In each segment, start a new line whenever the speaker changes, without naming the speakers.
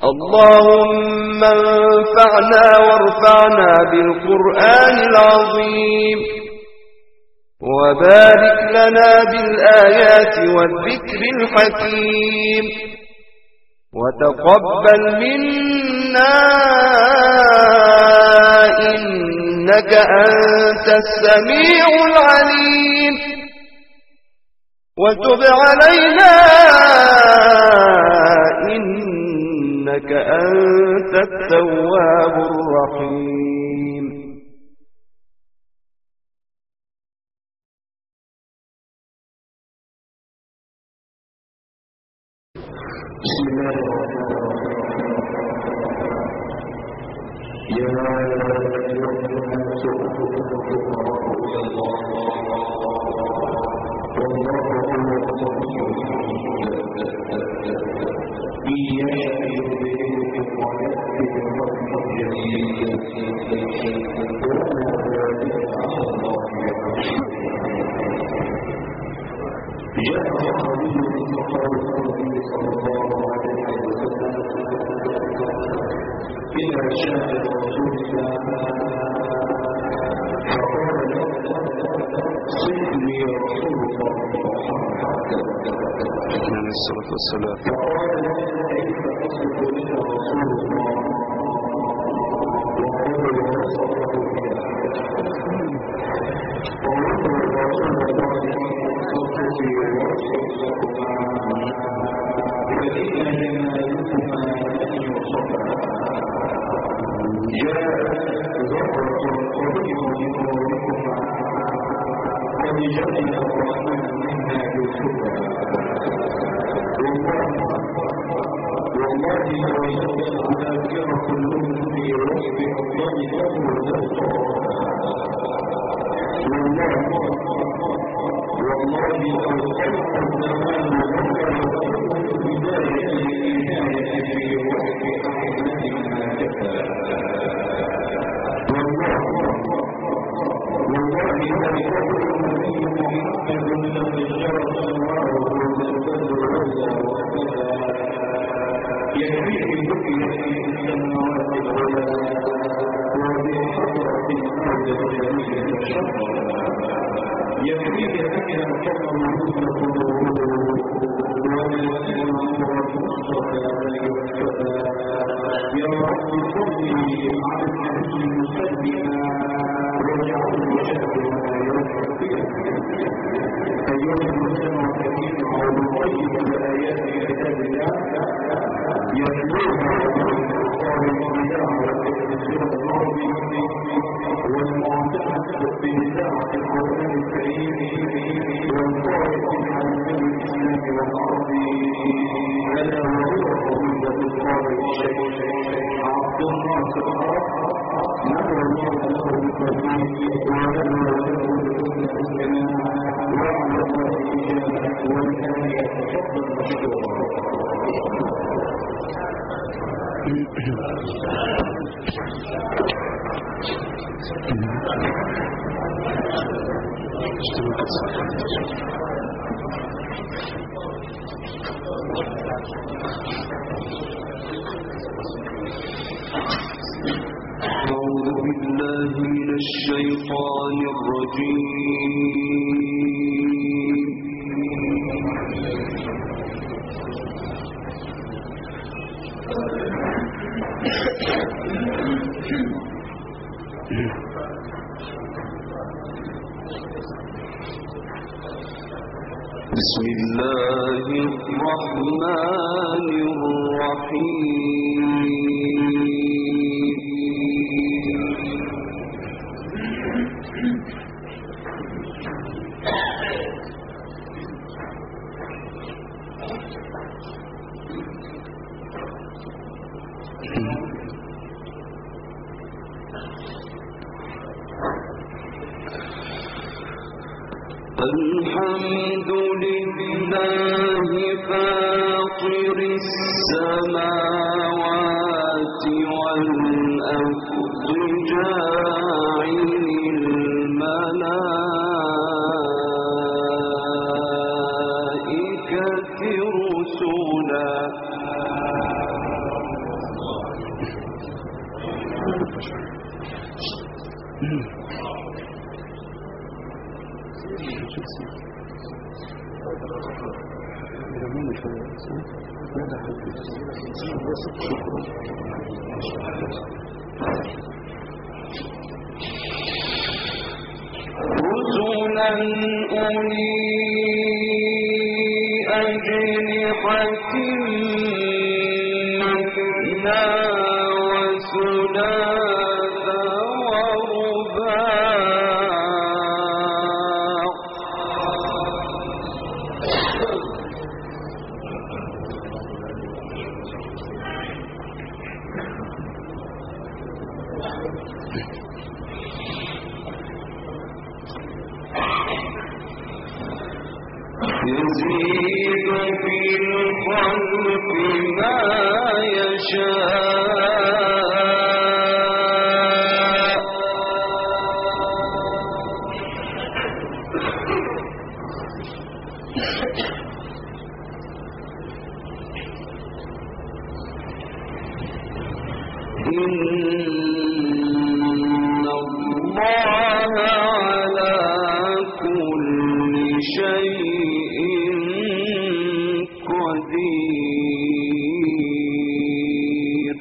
اللهم انفعنا وارفعنا بالقرآن العظيم وبارك لنا بالآيات والذكر الحكيم وتقبل منا إنك أنت السميع العليم وتب علينا إنك أنت التواب الرحيم.
بسم الله الرحمن الرحيم. يا أيها الناس اتقوا ربكم إلى الله والله هو الغني الحميد إن يشأ يذهبكم ويأتي بخلق جديد وما ذلك على الله بعزيز. جاء صحابي من صحابة النبي صلى الله عليه وسلم إلى شاهد رسول الله فقال له صدني يا رسول الله
عليه الصلاة والسلام.
فقال له كيف أصدق لك رسول الله وقال وصفه بها وقال رسول الله صدقي وصف لكما فإن جمالكما لن يصفها جاءت زهرة قريب من نوركما قد جعل الرحمن منا بالهدى والله لو يزال ذاكرة كلهم في وصف الله له والله لو خلق الزمان وذكر بداية النهاية في وصف أحمد ما كفى والله لو يقول النبي محمد لم جرت سماعه للبدر عزا وكذا يكفيه بقية في السماوات العلى وبحضرة الأرض الجميل شرا يكفيه أن كفر مثل قلوبه ولسان أمر المصطفى يكفى يا رب صلي على النبي مسلما واجعله شهرنا يوفي أيها المسلم الكريم على طيب الآيات كتاب الله يتلوها بالإنصار والإله والتكبير الأرض والمعتقد بإذاعة القرآن الكريم والقائد على النبي الإسلام والأرض ألا وهو فضيلة القارئ الشيخ عبد الناصر نحو الله له بالتوفيق ولنا وله بحسن الاستماع وعلى الله الإجابة والآن يتفضل مشكورا.
أعوذ بالله من الشيطان الرجيم. بسم الله الرحمن الرحيم. الحمد لله فاطر السماوات والأرض جاعل الملائكة رسلا رسلا أولي أجنحة مثنى وثلاث ورباع يزيد في الخلق ما يشاء إن الله على كل شيء قدير.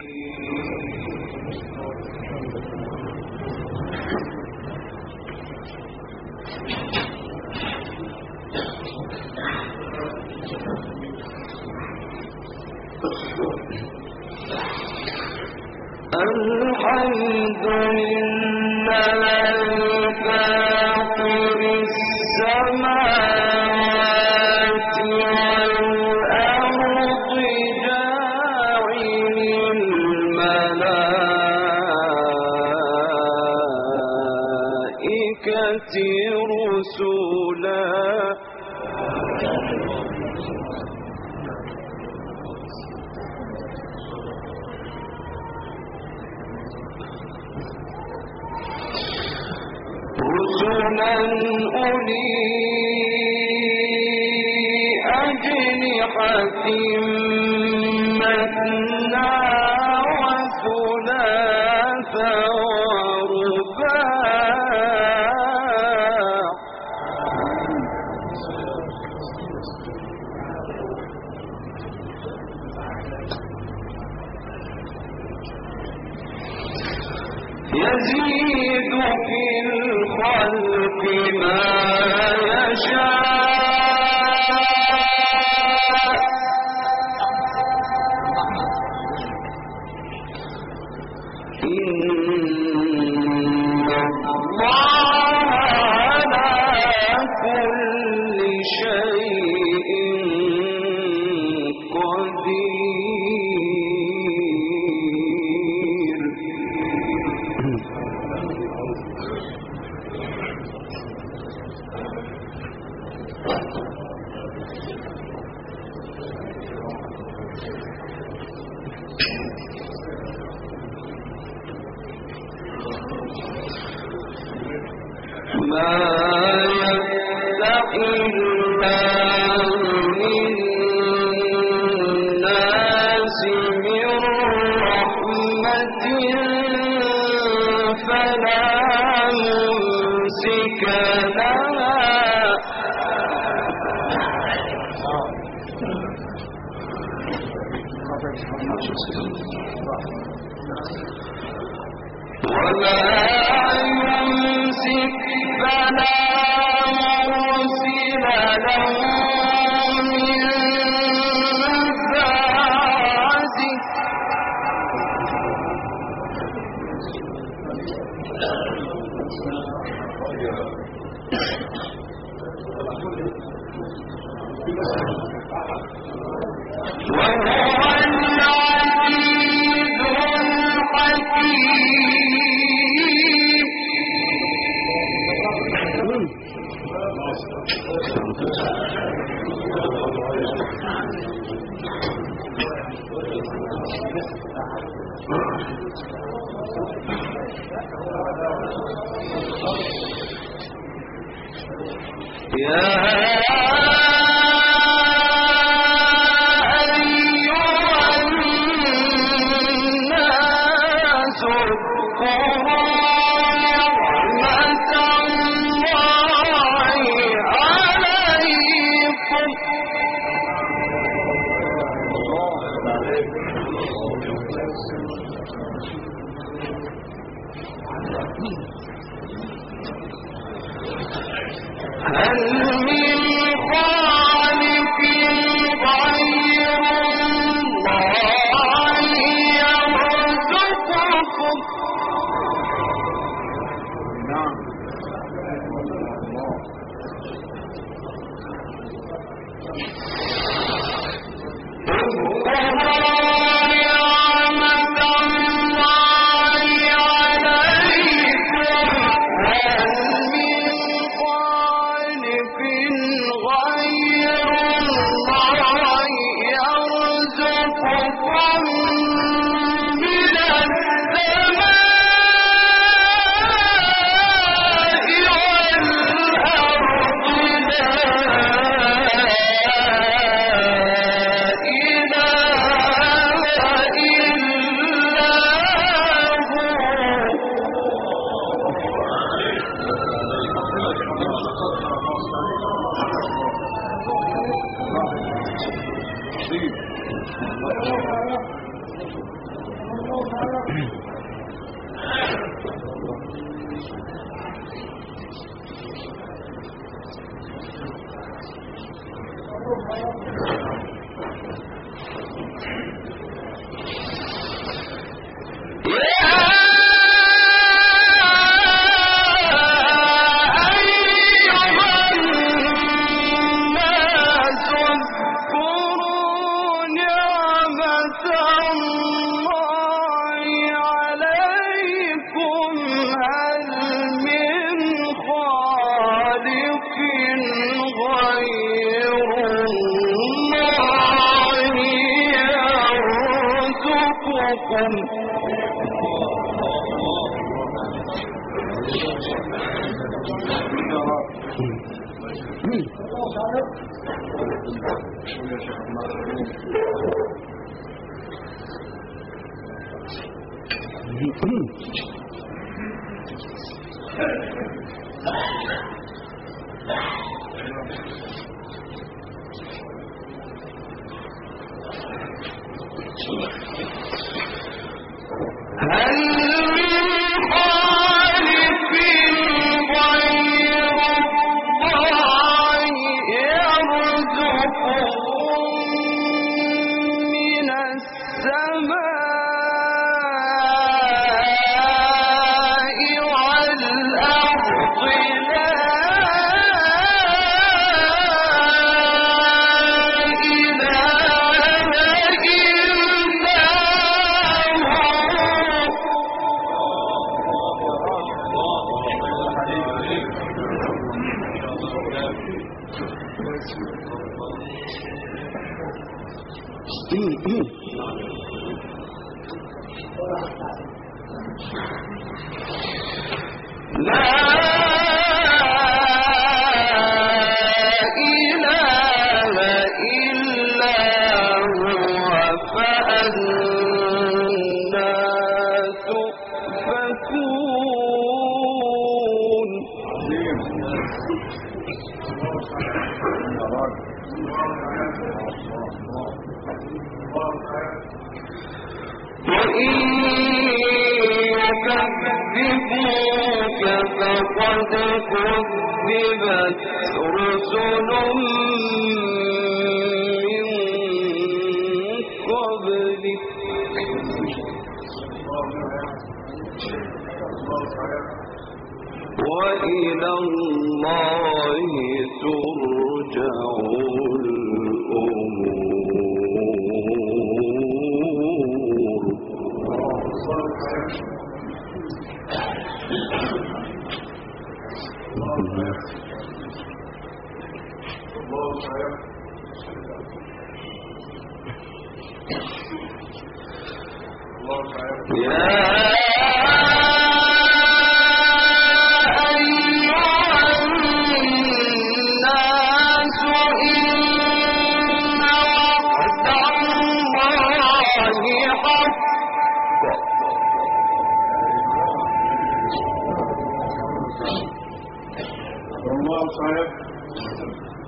الحمد لله فاطر السماوات والأرض جاعل الملائكة رسلا أولي أجنحة مثنى وثلاث ورباع يزيد في الخلق ما يشاء إن الله على كل شيء قدير. ما يفتح الله للناس من رحمة فلا ممسك لها وما يمسك فلا مرسل له من بعده وهو العزيز هل من خالق غير الله يرزقكم وإلى الله ترجع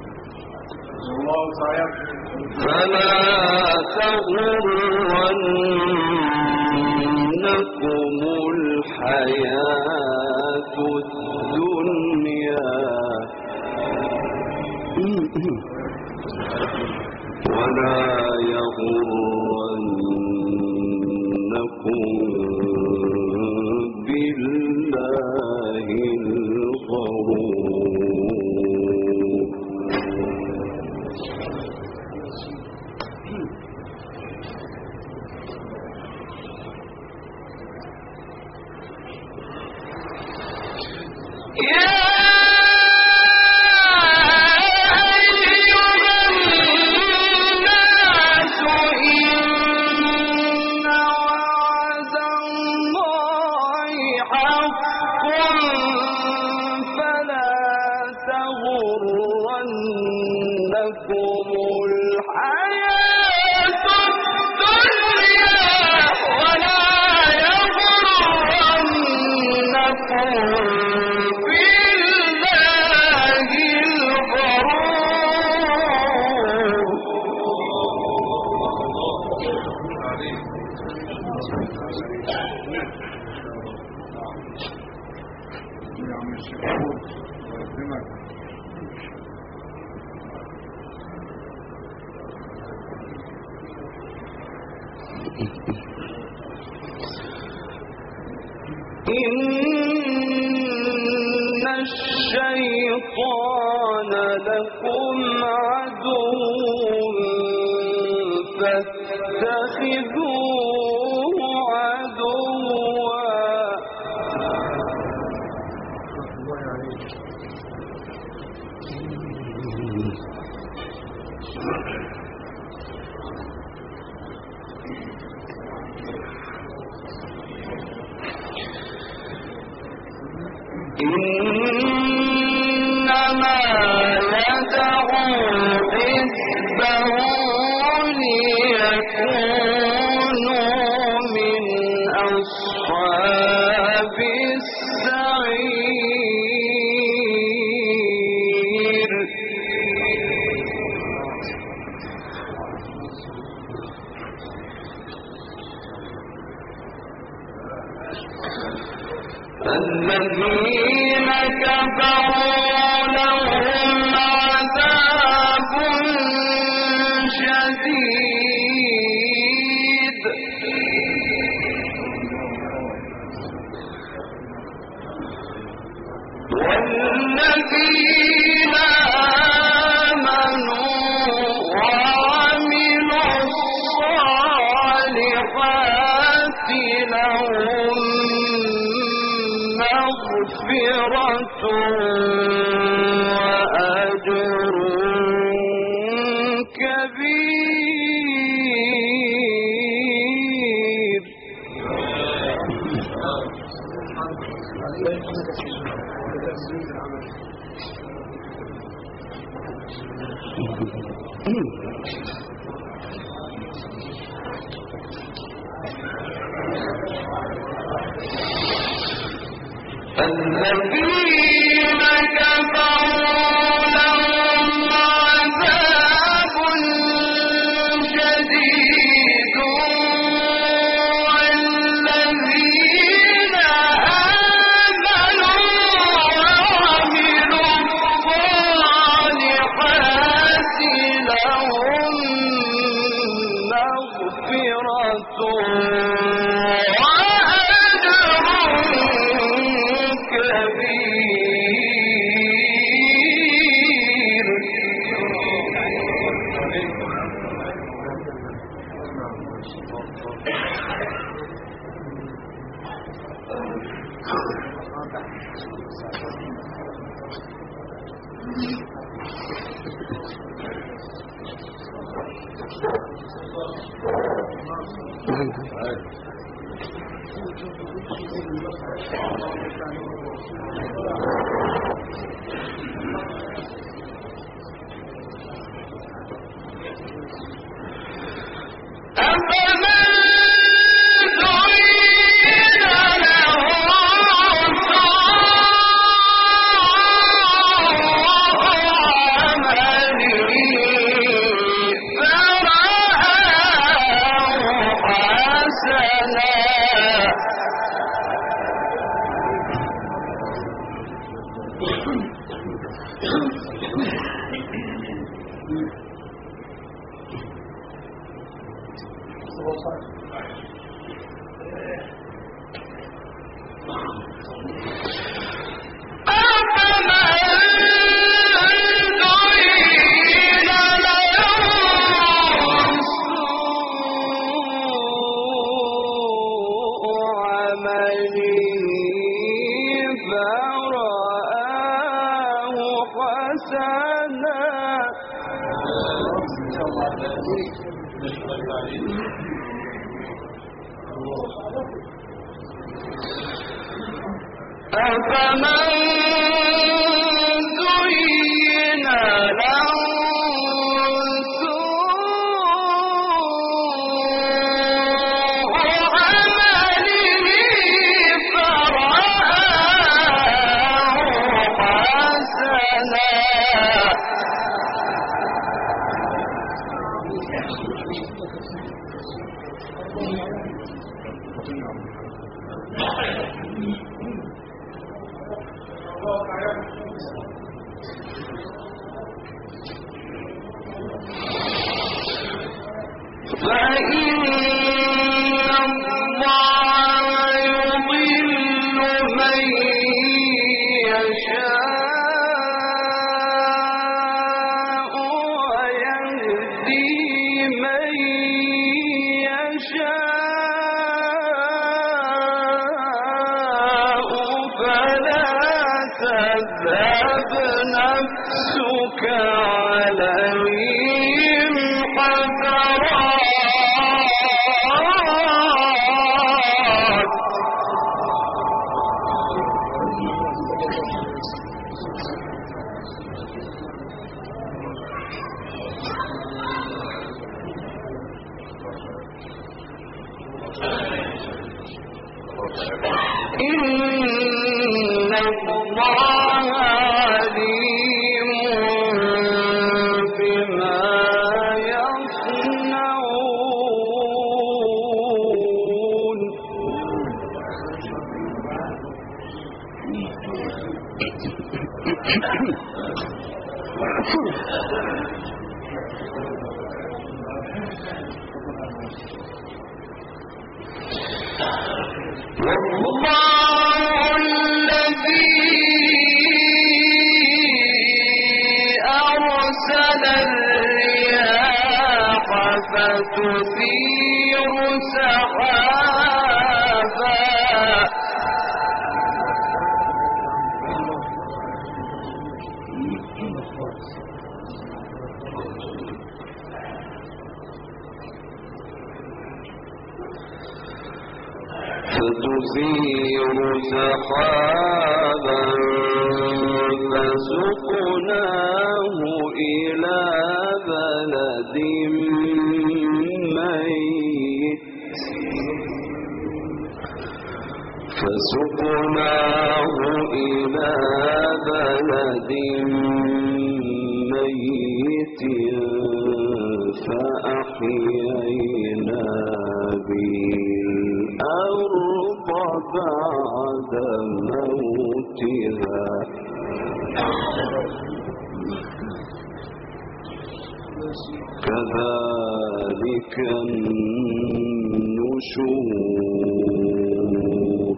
فلا تغرنكم لكم بالله الغرور. إن الشيطان لكم عدو فاتخذوه عدوا. إنما يدعو حزبه ليكونوا من أصحاب السعير. الذين كفروا لهم عذاب شديد والذين آمنوا وعملوا الصالحات لهم مغفرة وأجر كبير. الذين كفروا لهم عذاب شديد والذين آمنوا وعملوا الصالحات لهم مغفرة فرآه حسنا أفمن زين له سوء عمله فرآه حسنا فإن الله يضل من يشاء ويهدي من يشاء فلا تذهب نفسك عليهم حسرات إن الله عليم بما يصنعون والله الذي أرسل الرياح فتثير سحابا فسقناه إلى بلد ميت فأحيينا به الأرض بعد موتها كذلك النشور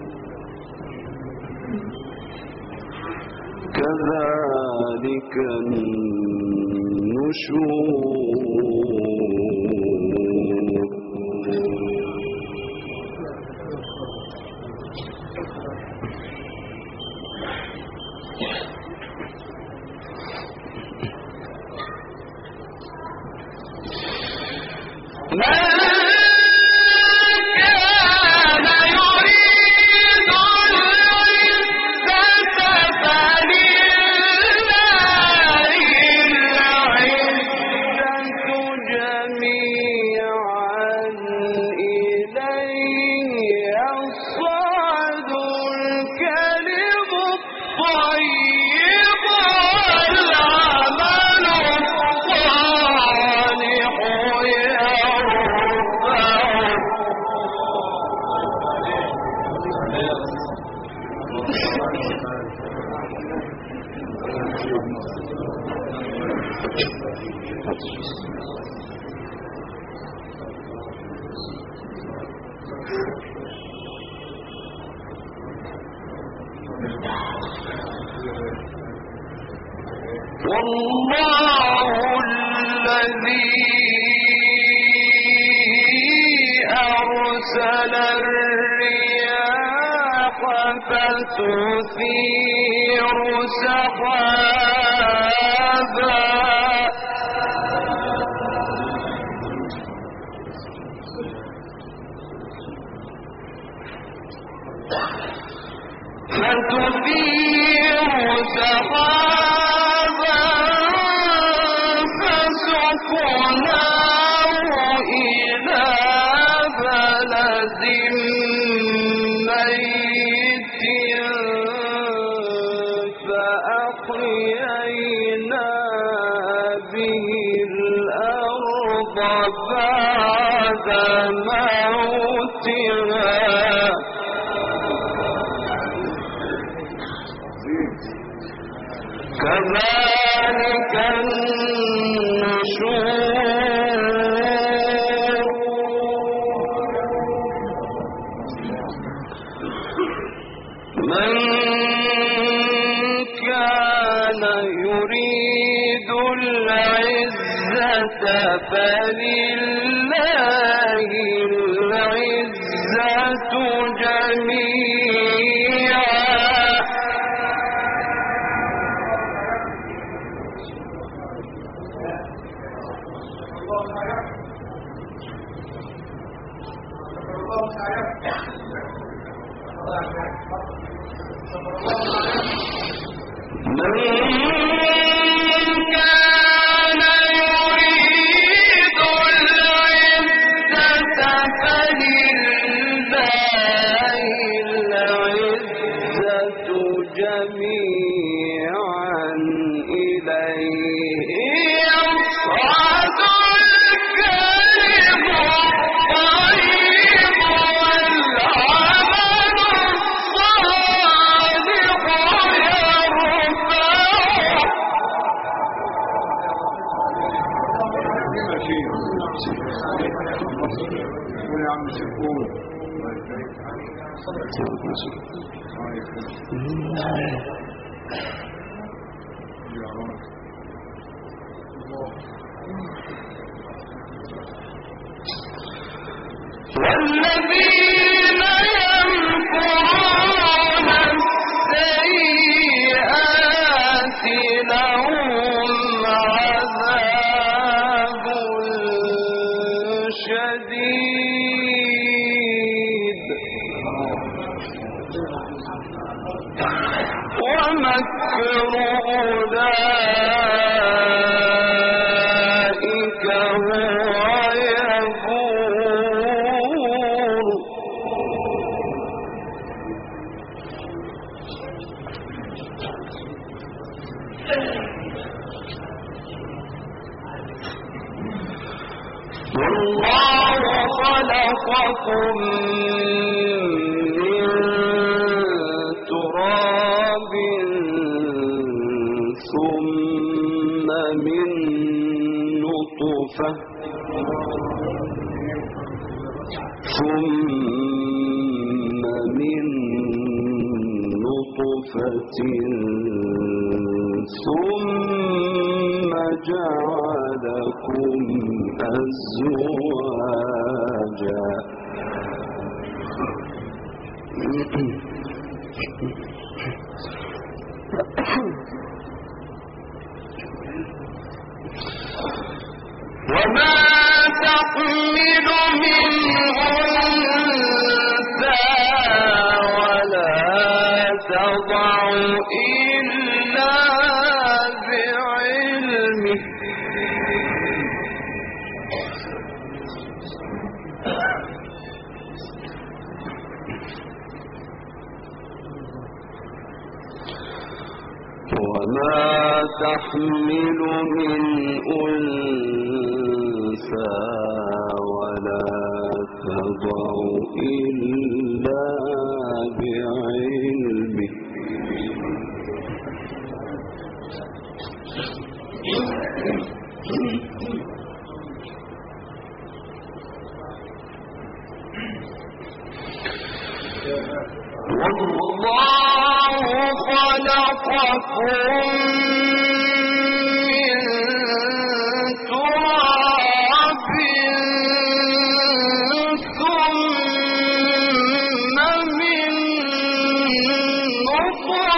كذلك والله الذي أرسل الرياح فتثير سحابا فسقناه إلى بلد ميت فأحيينا به الأرض بعد موتها كذلك النشور من كان يريد العزة فلله العزة جميعا من كان يريد العزة فلله العزة جميعا إليه يصعد الكلم الطيب والعمل الصالح والذين يمكرون السيئات لهم عذاب شديد ومكر أولئك هو يبور والله خلقكم من تراب ثم من نطفة ثم جعلكم أزواجا وما تحمل من أنثى ولا تضع إلا بعلمه وما تحمل من أنثى ولا تضع إلا بعلمه والله خلقكم من تراب ثم من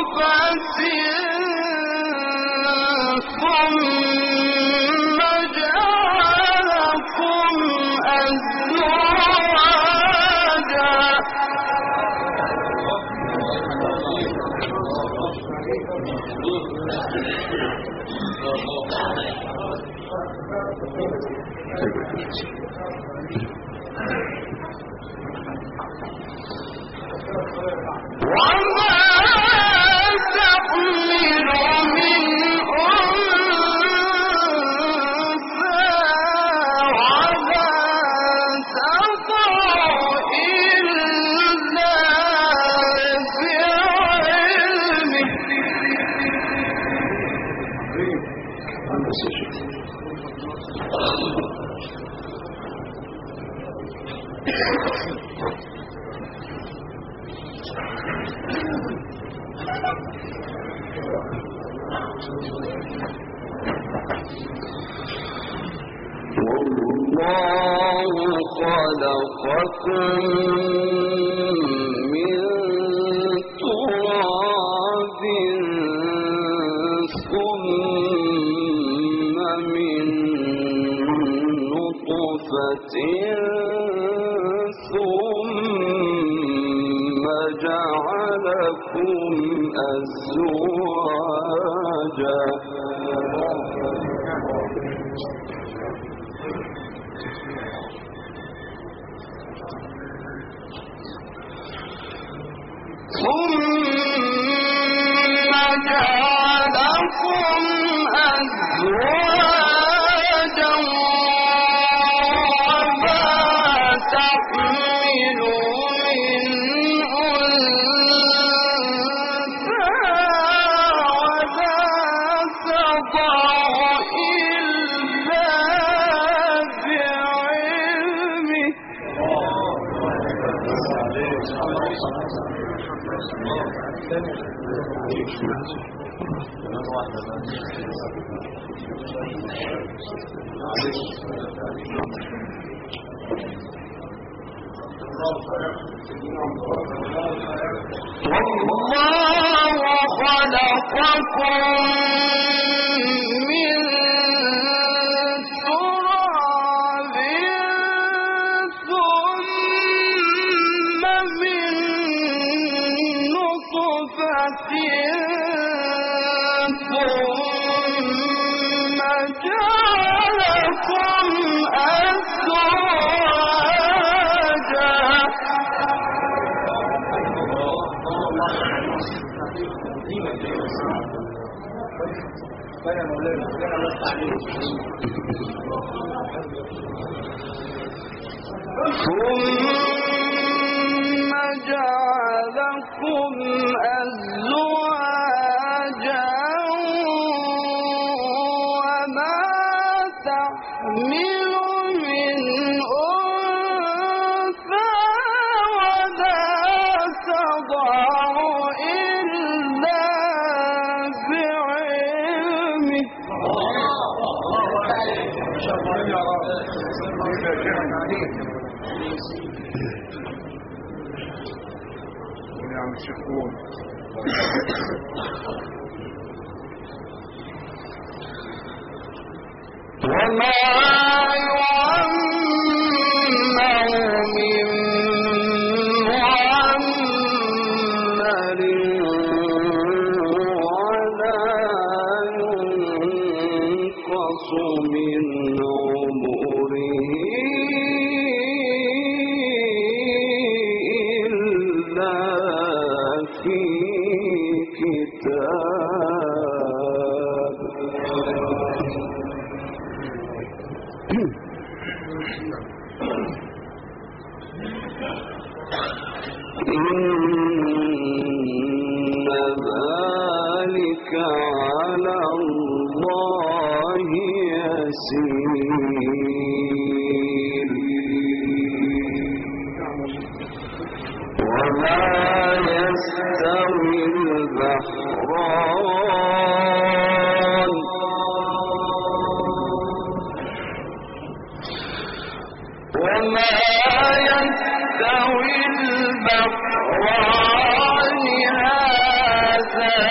يستوي البحران هذا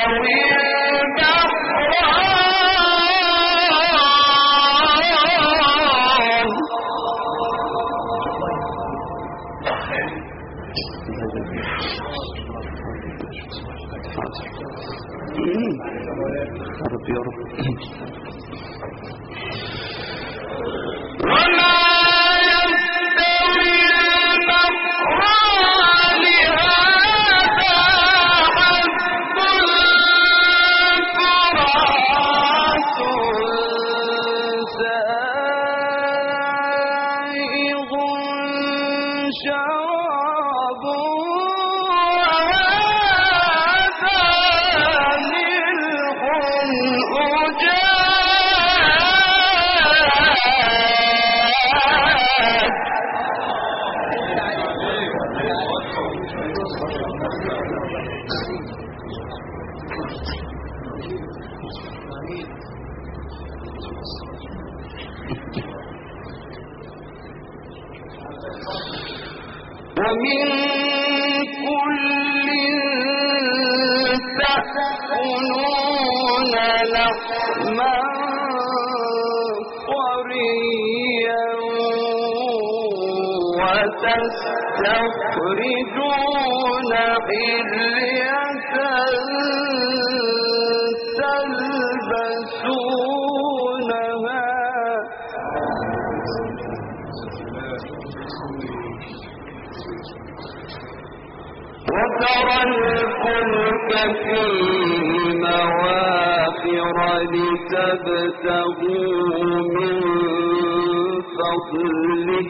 رب يا رب. ومن كل تأكلون لحما طريا وتستخرجون حلية تلبسونها وترى الفلك فيه مواخر لتبتغوا من فضله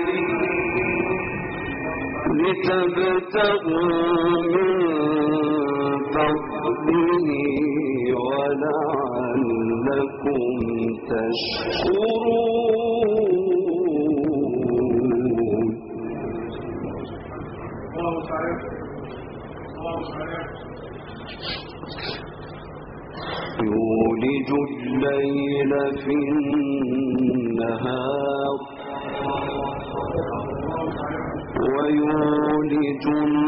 ولعلكم تشكرون. يولج الليل في النهار ويولج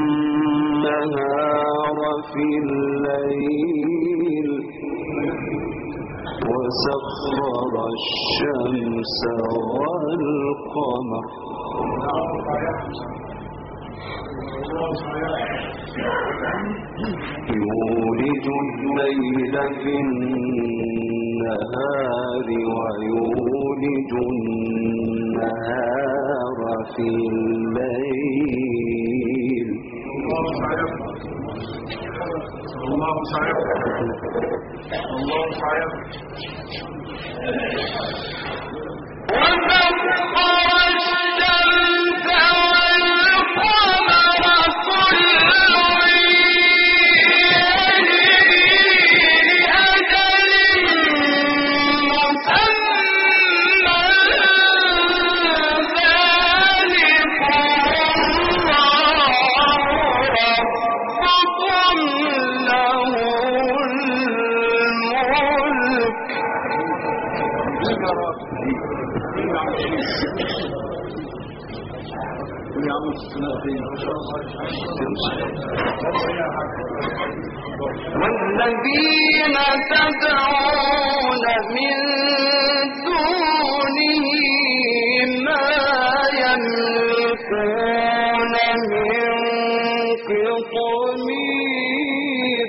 النهار في الليل وسخر الشمس والقمر يولج الليل في النهار ويولج النهار في الليل
الله صحيح الله صحيح
والذين تدعون من دونه ما يملكون من قطمير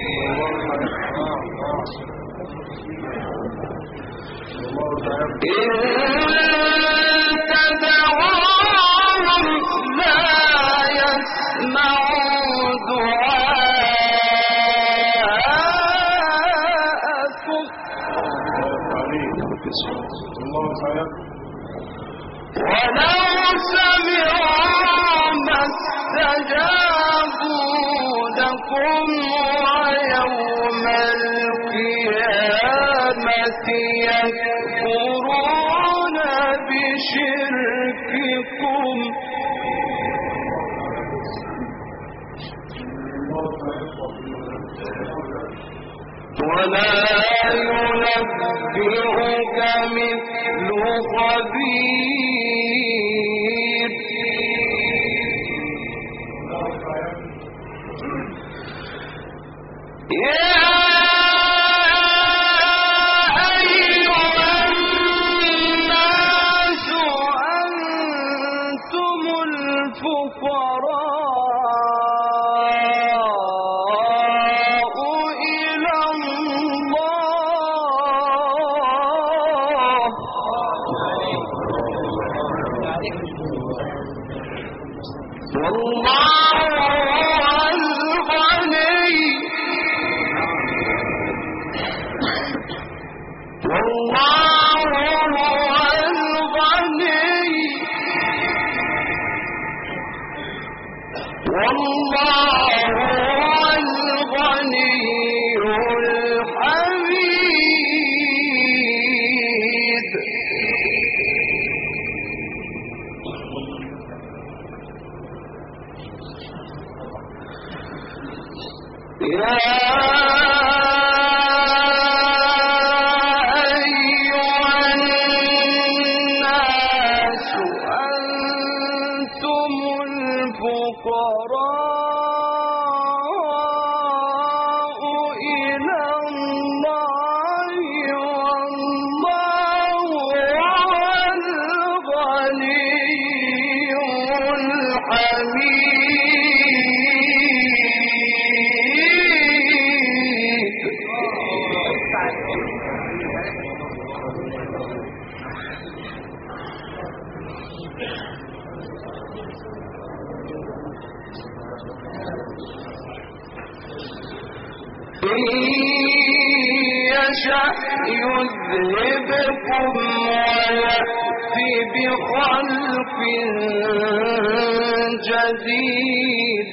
ولو سمعوا ما استجابوا لكم ويوم القيامة يكفرون بشرككم ولا ينبئك مثل خبير. يا يذهبكم ويأتي بخلق جديد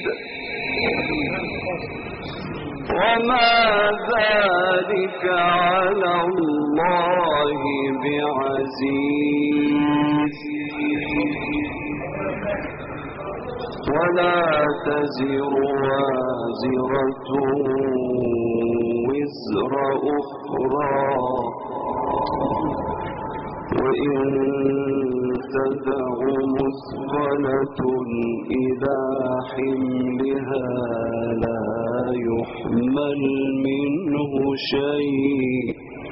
وما ذلك على الله بعزيز ولا تزر وازرة وزر أخرى وإن تدع مثقلة إلى حملها لا يحمل منه شيء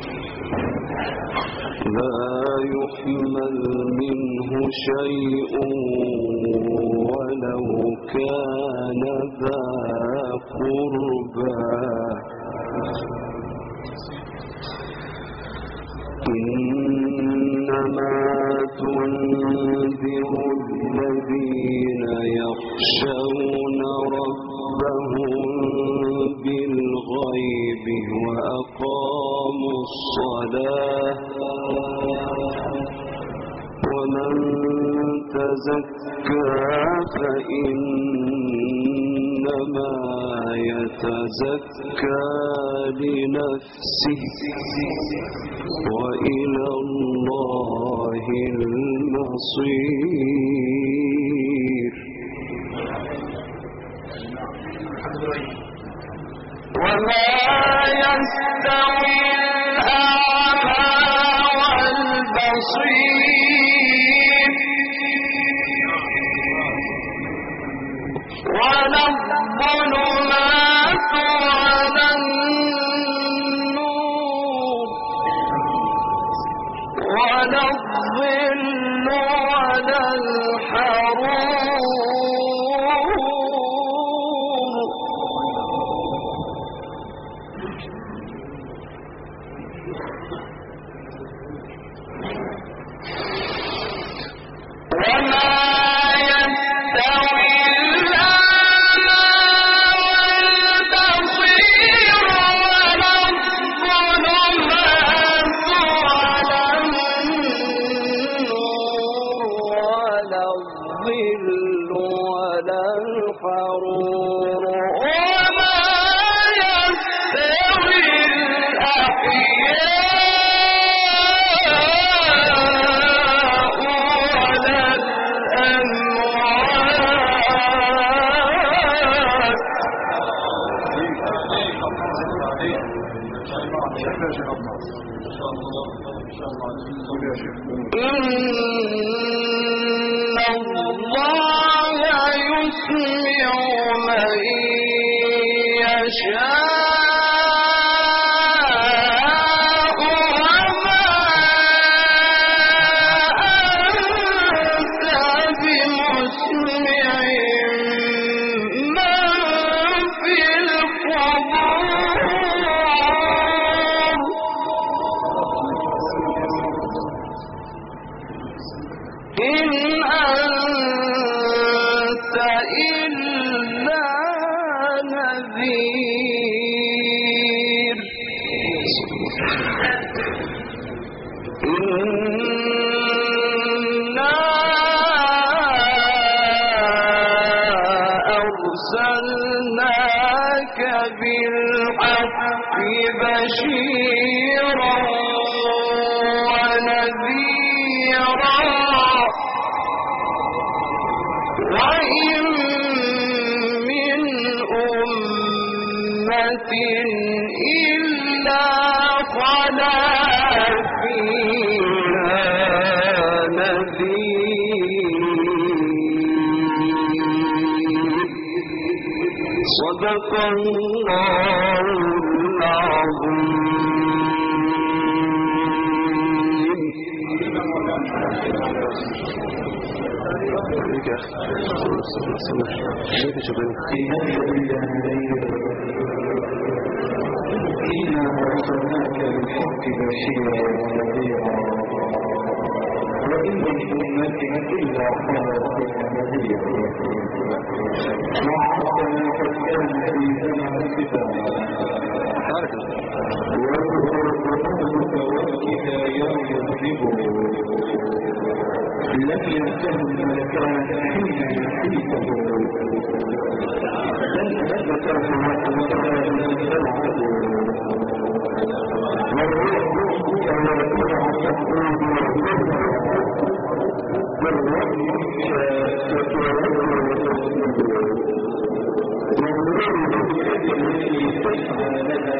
ولو كان ذا قربى إنما تنذر الذين يخشون ربهم بالغيب وأقاموا الصلاة ومن تزكى فإنما يتزكى لنفسه وإلى الله المصير
وما يستوي الأعمى والبصير ولا الظلمات ولا النور ولا الظل ولا الحرور بشيرا ونذيرا وإن من أمة
إلا خلا فيها نذير صدق الله
إنا أرسلناك بالحق بشيرا ونذيرا وإن من أمة إلا خلت فيها نذير وعرفنا فكان في زمن الكتاب واذكر قلوبك والكفايات يضربه لم ينتهي الملكان حين يحيطه لن تذكره وتذكره والروح كما يطلع تقول والروح التي تسعى لها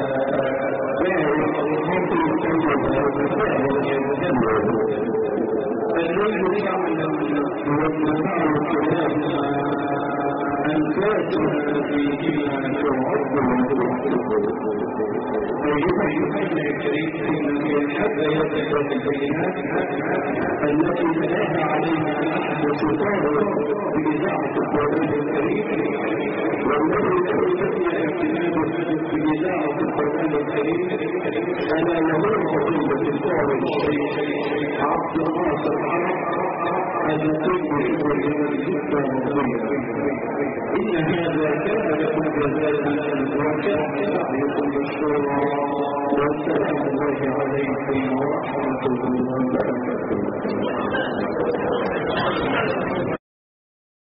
الليل يعلم والنهار كلاهما أنفاسها فيهما تعد وتحسب أيها الأخوة الكريم إن في الحباية والبينات التي بناها عليها أحد سلطانه بإذاعة القرآن الكريم والذي تبني اعتماده بإذاعة القرآن الكريم أنا وهو فضيلة الدعوة الشيخ عبد الناصر الذي يحب جدا مضيا إن هذا كان لكم جزاء وكان سعيكم مشكورا والسلام الله عليكم ورحمة الله